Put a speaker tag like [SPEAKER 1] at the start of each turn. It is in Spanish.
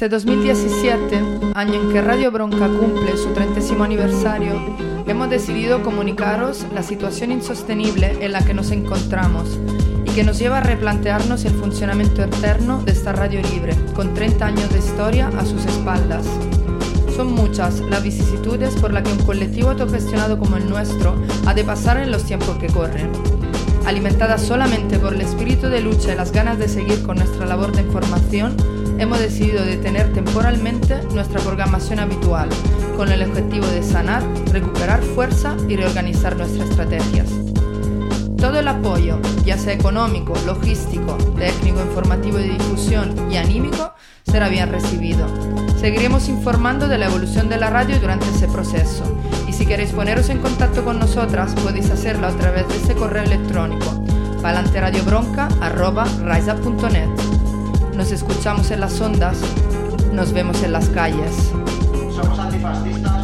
[SPEAKER 1] este 2017, año en que Radio Bronca cumple su 30º aniversario, hemos decidido comunicaros la situación insostenible en la que nos encontramos y que nos lleva a replantearnos el funcionamiento eterno de esta radio libre, con 30 años de historia a sus espaldas. Son muchas las vicisitudes por las que un colectivo autogestionado como el nuestro ha de pasar en los tiempos que corren. Alimentada solamente por el espíritu de lucha y las ganas de seguir con nuestra labor de información, hemos decidido detener temporalmente nuestra programación habitual, con el objetivo de sanar, recuperar fuerza y reorganizar nuestras estrategias. Todo el apoyo, ya sea económico, logístico, técnico, informativo, de difusión y anímico, será bien recibido. Seguiremos informando de la evolución de la radio durante ese proceso, y si queréis poneros en contacto con nosotras, podéis hacerlo a través de ese correo electrónico, palanteradiobronca@riseup.net. Nos escuchamos en las ondas, nos vemos en las calles.
[SPEAKER 2] Somos antifascistas.